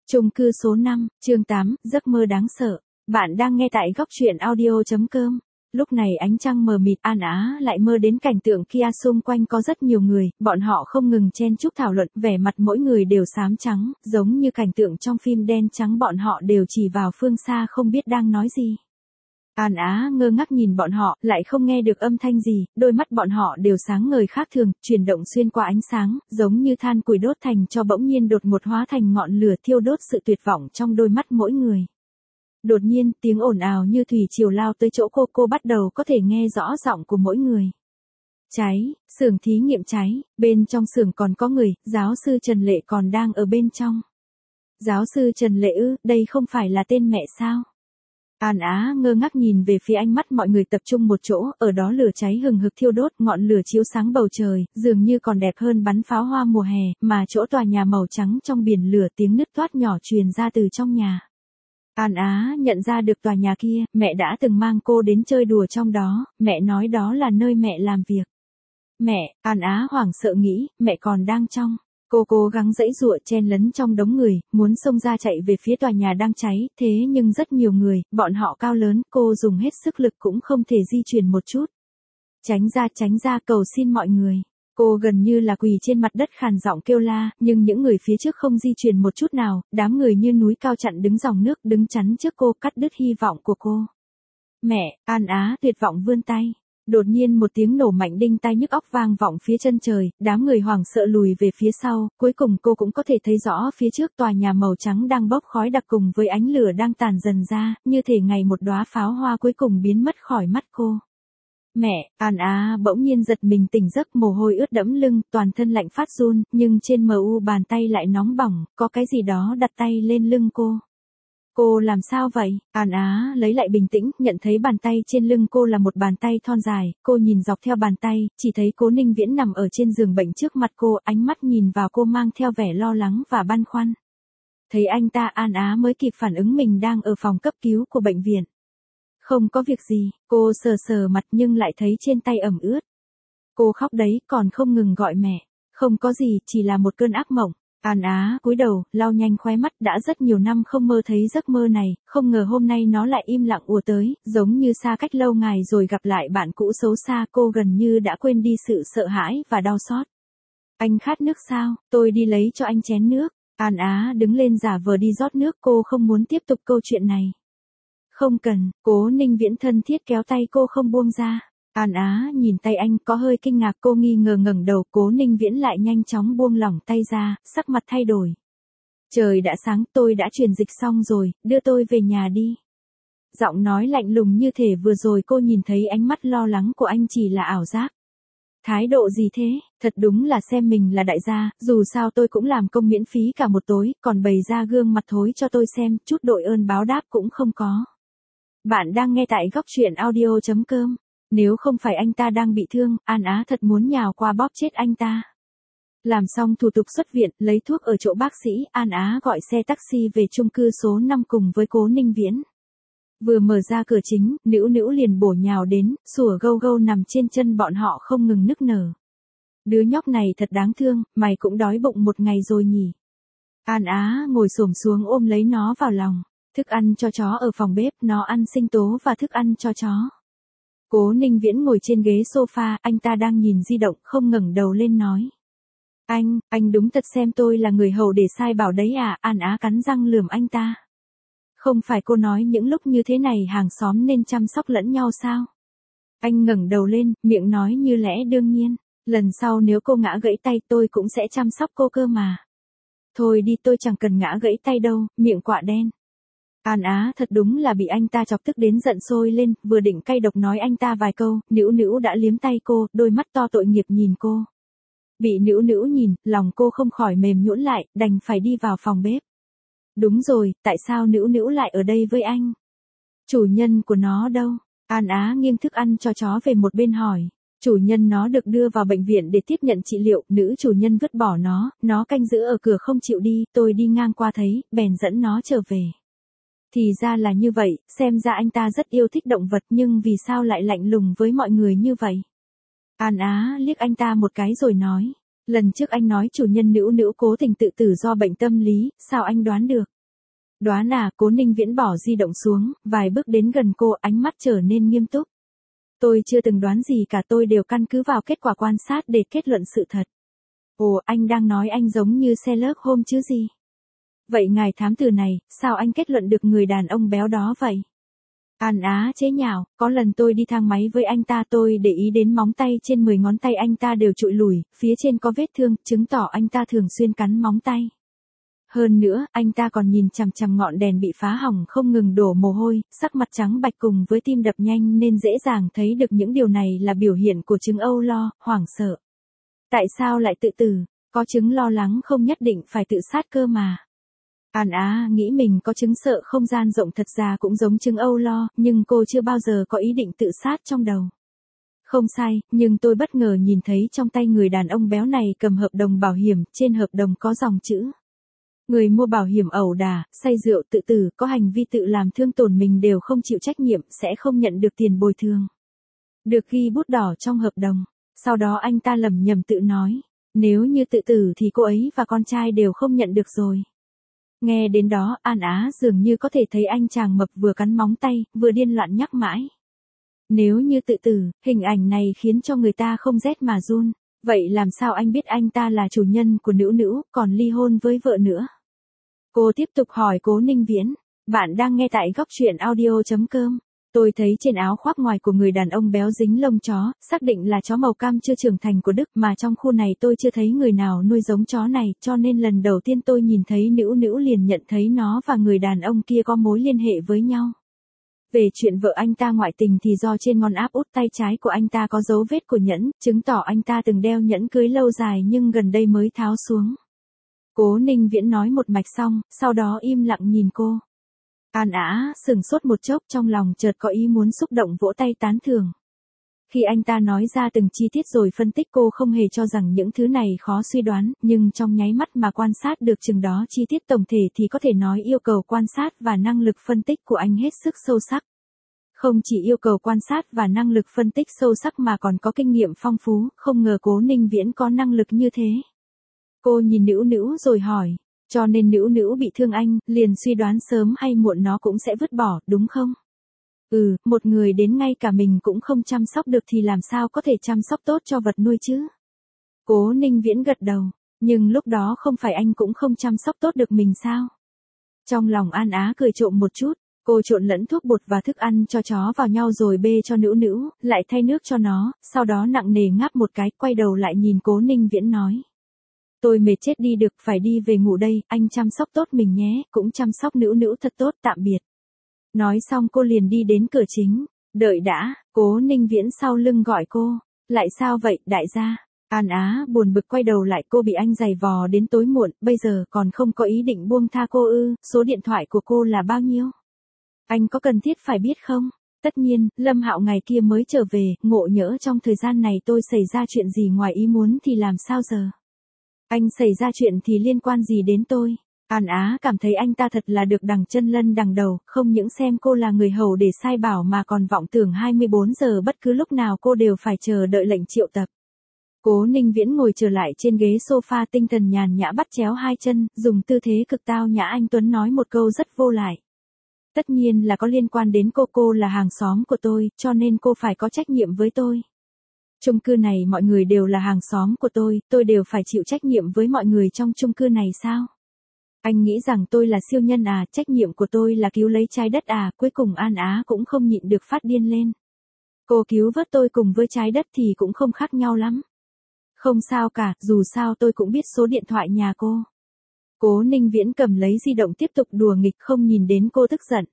Chung cư số 5, chương 8, giấc mơ đáng sợ. Bạn đang nghe tại góc truyện audio.com. Lúc này ánh trăng mờ mịt, An Á lại mơ đến cảnh tượng kia, xung quanh có rất nhiều người, bọn họ không ngừng chen chúc thảo luận, vẻ mặt mỗi người đều xám trắng, giống như cảnh tượng trong phim đen trắng, bọn họ đều chỉ vào phương xa không biết đang nói gì. An Á ngơ ngác nhìn bọn họ, lại không nghe được âm thanh gì, đôi mắt bọn họ đều sáng ngời khác thường, chuyển động xuyên qua ánh sáng, giống như than củi đốt thành tro, bỗng nhiên đột ngột hóa thành ngọn lửa thiêu đốt sự tuyệt vọng trong đôi mắt mỗi người. Đột nhiên, tiếng ồn ào như thủy triều lao tới chỗ cô bắt đầu có thể nghe rõ giọng của mỗi người. Cháy, xưởng thí nghiệm cháy, bên trong xưởng còn có người, giáo sư Trần Lệ còn đang ở bên trong. Giáo sư Trần Lệ ư, đây không phải là tên mẹ sao? An Á ngơ ngác nhìn về phía, ánh mắt mọi người tập trung một chỗ, ở đó lửa cháy hừng hực thiêu đốt, ngọn lửa chiếu sáng bầu trời, dường như còn đẹp hơn bắn pháo hoa mùa hè, mà chỗ tòa nhà màu trắng trong biển lửa, tiếng nứt toát nhỏ truyền ra từ trong nhà. An Á nhận ra được tòa nhà kia, mẹ đã từng mang cô đến chơi đùa trong đó, mẹ nói đó là nơi mẹ làm việc. Mẹ, An Á hoảng sợ nghĩ, mẹ còn đang trong. Cô cố gắng giãy giụa chen lấn trong đống người, muốn xông ra chạy về phía tòa nhà đang cháy, thế nhưng rất nhiều người, bọn họ cao lớn, cô dùng hết sức lực cũng không thể di chuyển một chút. Tránh ra, cầu xin mọi người. Cô gần như là quỳ trên mặt đất khàn giọng kêu la, nhưng những người phía trước không di chuyển một chút nào, đám người như núi cao chặn đứng dòng nước, đứng chắn trước cô, cắt đứt hy vọng của cô. Mẹ, An Á tuyệt vọng vươn tay. Đột nhiên một tiếng nổ mạnh đinh tai nhức óc vang vọng phía chân trời, đám người hoảng sợ lùi về phía sau, cuối cùng cô cũng có thể thấy rõ phía trước tòa nhà màu trắng đang bốc khói đặc cùng với ánh lửa đang tàn dần ra, như thể ngày một đóa pháo hoa cuối cùng biến mất khỏi mắt cô. Mẹ, An Á bỗng nhiên giật mình tỉnh giấc, mồ hôi ướt đẫm lưng, toàn thân lạnh phát run, nhưng trên mu bàn tay lại nóng bỏng, có cái gì đó đặt tay lên lưng cô. Cô làm sao vậy? An Á lấy lại bình tĩnh, nhận thấy bàn tay trên lưng cô là một bàn tay thon dài, cô nhìn dọc theo bàn tay, chỉ thấy Cố Ninh Viễn nằm ở trên giường bệnh trước mặt cô, ánh mắt nhìn vào cô mang theo vẻ lo lắng và băn khoăn. Thấy anh ta, An Á mới kịp phản ứng mình đang ở phòng cấp cứu của bệnh viện. Không có việc gì, cô sờ mặt nhưng lại thấy trên tay ẩm ướt. Cô khóc đấy, còn không ngừng gọi mẹ. Không có gì, chỉ là một cơn ác mộng. An Á cúi đầu, lau nhanh khóe mắt, đã rất nhiều năm không mơ thấy giấc mơ này, không ngờ hôm nay nó lại im lặng ùa tới, giống như xa cách lâu ngày rồi gặp lại bạn cũ xấu xa, cô gần như đã quên đi sự sợ hãi và đau xót. Anh khát nước sao? Tôi đi lấy cho anh chén nước. An Á đứng lên giả vờ đi rót nước, cô không muốn tiếp tục câu chuyện này. Không cần, Cố Ninh Viễn thân thiết kéo tay cô không buông ra. An Á nhìn tay anh có hơi kinh ngạc, cô nghi ngờ ngẩng đầu, Cố Ninh Viễn lại nhanh chóng buông lỏng tay ra, sắc mặt thay đổi. Trời đã sáng, tôi đã truyền dịch xong rồi, đưa tôi về nhà đi. Giọng nói lạnh lùng như thể vừa rồi cô nhìn thấy ánh mắt lo lắng của anh chỉ là ảo giác. Thái độ gì thế, thật đúng là xem mình là đại gia, dù sao tôi cũng làm công miễn phí cả một tối, còn bày ra gương mặt thối cho tôi xem, chút đội ơn báo đáp cũng không có. Bạn đang nghe tại góc truyện audio.com. Nếu không phải anh ta đang bị thương, An Á thật muốn nhào qua bóp chết anh ta. Làm xong thủ tục xuất viện, lấy thuốc ở chỗ bác sĩ, An Á gọi xe taxi về chung cư số 5 cùng với Cố Ninh Viễn. Vừa mở ra cửa chính, Nữu Nữu liền bổ nhào đến, sủa gâu gâu nằm trên chân bọn họ không ngừng nức nở. Đứa nhóc này thật đáng thương, mày cũng đói bụng một ngày rồi nhỉ. An Á ngồi xổm xuống ôm lấy nó vào lòng. Thức ăn cho chó ở phòng bếp, nó ăn sinh tố và thức ăn cho chó. Cố Ninh Viễn ngồi trên ghế sofa, anh ta đang nhìn di động, không ngẩng đầu lên nói. Anh đúng thật xem tôi là người hầu để sai bảo đấy à? An Á cắn răng lườm anh ta. Không phải cô nói những lúc như thế này hàng xóm nên chăm sóc lẫn nhau sao? Anh ngẩng đầu lên, miệng nói như lẽ đương nhiên. Lần sau nếu cô ngã gãy tay tôi cũng sẽ chăm sóc cô cơ mà. Thôi đi, tôi chẳng cần ngã gãy tay đâu, miệng quạ đen. An Á thật đúng là bị anh ta chọc tức đến giận sôi lên, vừa định cay độc nói anh ta vài câu, Nữu Nữu đã liếm tay cô, đôi mắt to tội nghiệp nhìn cô. Bị Nữu Nữu nhìn, lòng cô không khỏi mềm nhũn lại, đành phải đi vào phòng bếp. Đúng rồi, tại sao Nữu Nữu lại ở đây với anh? Chủ nhân của nó đâu? An Á nghiêng thức ăn cho chó về một bên hỏi. Chủ nhân nó được đưa vào bệnh viện để tiếp nhận trị liệu, nữ chủ nhân vứt bỏ nó canh giữ ở cửa không chịu đi, tôi đi ngang qua thấy, bèn dẫn nó trở về. Thì ra là như vậy, xem ra anh ta rất yêu thích động vật nhưng vì sao lại lạnh lùng với mọi người như vậy? An Á liếc anh ta một cái rồi nói. Lần trước anh nói chủ nhân Nữu Nữu cố tình tự tử do bệnh tâm lý, sao anh đoán được? Đoán à, Cố Ninh Viễn bỏ di động xuống, vài bước đến gần cô, ánh mắt trở nên nghiêm túc. Tôi chưa từng đoán gì cả, tôi đều căn cứ vào kết quả quan sát để kết luận sự thật. Ồ, anh đang nói anh giống như Sherlock Holmes chứ gì? Vậy ngài thám tử này, sao anh kết luận được người đàn ông béo đó vậy? An Á chế nhạo, có lần tôi đi thang máy với anh ta tôi để ý đến móng tay trên 10 ngón tay anh ta đều trụi lủi, phía trên có vết thương, chứng tỏ anh ta thường xuyên cắn móng tay. Hơn nữa, anh ta còn nhìn chằm chằm ngọn đèn bị phá hỏng không ngừng đổ mồ hôi, sắc mặt trắng bạch cùng với tim đập nhanh nên dễ dàng thấy được những điều này là biểu hiện của chứng âu lo, hoảng sợ. Tại sao lại tự tử? Có chứng lo lắng không nhất định phải tự sát cơ mà. An Á nghĩ mình có chứng sợ không gian rộng thật ra cũng giống chứng âu lo, nhưng cô chưa bao giờ có ý định tự sát trong đầu. Không sai, nhưng tôi bất ngờ nhìn thấy trong tay người đàn ông béo này cầm hợp đồng bảo hiểm, trên hợp đồng có dòng chữ. Người mua bảo hiểm ẩu đả, say rượu tự tử, có hành vi tự làm thương tổn mình đều không chịu trách nhiệm, sẽ không nhận được tiền bồi thường. Được ghi bút đỏ trong hợp đồng. Sau đó anh ta lẩm nhẩm tự nói, nếu như tự tử thì cô ấy và con trai đều không nhận được rồi. Nghe đến đó, An Á dường như có thể thấy anh chàng mập vừa cắn móng tay, vừa điên loạn nhắc mãi. Nếu như tự tử, hình ảnh này khiến cho người ta không rét mà run. Vậy làm sao anh biết anh ta là chủ nhân của Nữu Nữu, còn ly hôn với vợ nữa? Cô tiếp tục hỏi Cố Ninh Viễn. Bạn đang nghe tại góc truyện audio.com. Tôi thấy trên áo khoác ngoài của người đàn ông béo dính lông chó, xác định là chó màu cam chưa trưởng thành của Đức, mà trong khu này tôi chưa thấy người nào nuôi giống chó này, cho nên lần đầu tiên tôi nhìn thấy Nữu Nữu liền nhận thấy nó và người đàn ông kia có mối liên hệ với nhau. Về chuyện vợ anh ta ngoại tình thì do trên ngón áp út tay trái của anh ta có dấu vết của nhẫn, chứng tỏ anh ta từng đeo nhẫn cưới lâu dài nhưng gần đây mới tháo xuống. Cố Ninh Viễn nói một mạch xong, sau đó im lặng nhìn cô. An Á sừng sốt một chốc, trong lòng chợt có ý muốn xúc động vỗ tay tán thưởng. Khi anh ta nói ra từng chi tiết rồi phân tích, cô không hề cho rằng những thứ này khó suy đoán, nhưng trong nháy mắt mà quan sát được chừng đó chi tiết tổng thể thì có thể nói yêu cầu quan sát và năng lực phân tích của anh hết sức sâu sắc. Không chỉ yêu cầu quan sát và năng lực phân tích sâu sắc mà còn có kinh nghiệm phong phú, không ngờ Cố Ninh Viễn có năng lực như thế. Cô nhìn Nữu Nữu rồi hỏi, cho nên Nữu Nữu bị thương anh, liền suy đoán sớm hay muộn nó cũng sẽ vứt bỏ, đúng không? Một người đến ngay cả mình cũng không chăm sóc được thì làm sao có thể chăm sóc tốt cho vật nuôi chứ? Cố Ninh Viễn gật đầu, nhưng lúc đó không phải anh cũng không chăm sóc tốt được mình sao? Trong lòng An Á cười trộm một chút, cô trộn lẫn thuốc bột và thức ăn cho chó vào nhau rồi bê cho Nữu Nữu, lại thay nước cho nó, sau đó nặng nề ngáp một cái, quay đầu lại nhìn Cố Ninh Viễn nói. Tôi mệt chết đi được, phải đi về ngủ đây, anh chăm sóc tốt mình nhé, cũng chăm sóc Nữu Nữu thật tốt, tạm biệt. Nói xong cô liền đi đến cửa chính. Đợi đã, Cố Ninh Viễn sau lưng gọi cô. Lại sao vậy, đại gia? An Á buồn bực quay đầu lại, cô bị anh giày vò đến tối muộn, bây giờ còn không có ý định buông tha cô ư? Số điện thoại của cô là bao nhiêu? Anh có cần thiết phải biết không? Tất nhiên, Lâm Hạo ngày kia mới trở về, ngộ nhỡ trong thời gian này tôi xảy ra chuyện gì ngoài ý muốn thì làm sao giờ? Anh xảy ra chuyện thì liên quan gì đến tôi? An Á cảm thấy anh ta thật là được đằng chân lân đằng đầu, không những xem cô là người hầu để sai bảo mà còn vọng tưởng 24 giờ bất cứ lúc nào cô đều phải chờ đợi lệnh triệu tập. Cố Ninh Viễn ngồi trở lại trên ghế sofa, tinh thần nhàn nhã bắt chéo hai chân, dùng tư thế cực tao nhã anh tuấn nói một câu rất vô lại. Tất nhiên là có liên quan đến cô là hàng xóm của tôi, cho nên cô phải có trách nhiệm với tôi. Chung cư này mọi người đều là hàng xóm của tôi đều phải chịu trách nhiệm với mọi người trong chung cư này sao? Anh nghĩ rằng tôi là siêu nhân à, trách nhiệm của tôi là cứu lấy trái đất à, cuối cùng An Á cũng không nhịn được phát điên lên. Cô cứu vớt tôi cùng với trái đất thì cũng không khác nhau lắm. Không sao cả, dù sao tôi cũng biết số điện thoại nhà cô. Cố Ninh Viễn cầm lấy di động tiếp tục đùa nghịch, không nhìn đến cô tức giận.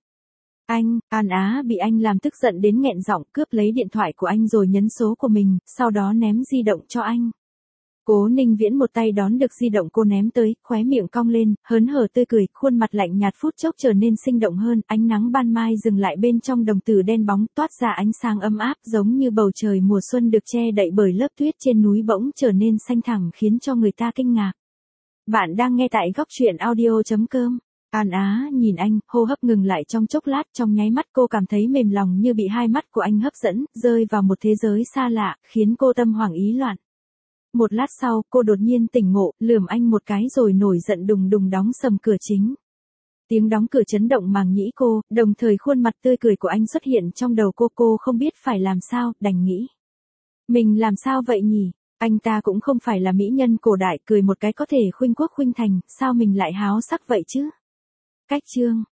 An Á bị anh làm tức giận đến nghẹn giọng, cướp lấy điện thoại của anh rồi nhấn số của mình, sau đó ném di động cho anh. Cố Ninh Viễn một tay đón được di động cô ném tới, khóe miệng cong lên, hớn hở tươi cười, khuôn mặt lạnh nhạt phút chốc trở nên sinh động hơn, ánh nắng ban mai dừng lại bên trong đồng tử đen bóng, toát ra ánh sáng ấm áp giống như bầu trời mùa xuân được che đậy bởi lớp tuyết trên núi bỗng trở nên xanh thẳm khiến cho người ta kinh ngạc. Bạn đang nghe tại góc truyện audio.com. An Á nhìn anh, hô hấp ngừng lại trong chốc lát, trong nháy mắt cô cảm thấy mềm lòng như bị hai mắt của anh hấp dẫn, rơi vào một thế giới xa lạ, khiến cô tâm hoảng ý loạn. Một lát sau, cô đột nhiên tỉnh ngộ, lườm anh một cái rồi nổi giận đùng đùng đóng sầm cửa chính. Tiếng đóng cửa chấn động màng nhĩ cô, đồng thời khuôn mặt tươi cười của anh xuất hiện trong đầu cô không biết phải làm sao, đành nghĩ. Mình làm sao vậy nhỉ? Anh ta cũng không phải là mỹ nhân cổ đại, cười một cái có thể khuynh quốc khuynh thành, sao mình lại háo sắc vậy chứ? Cách chương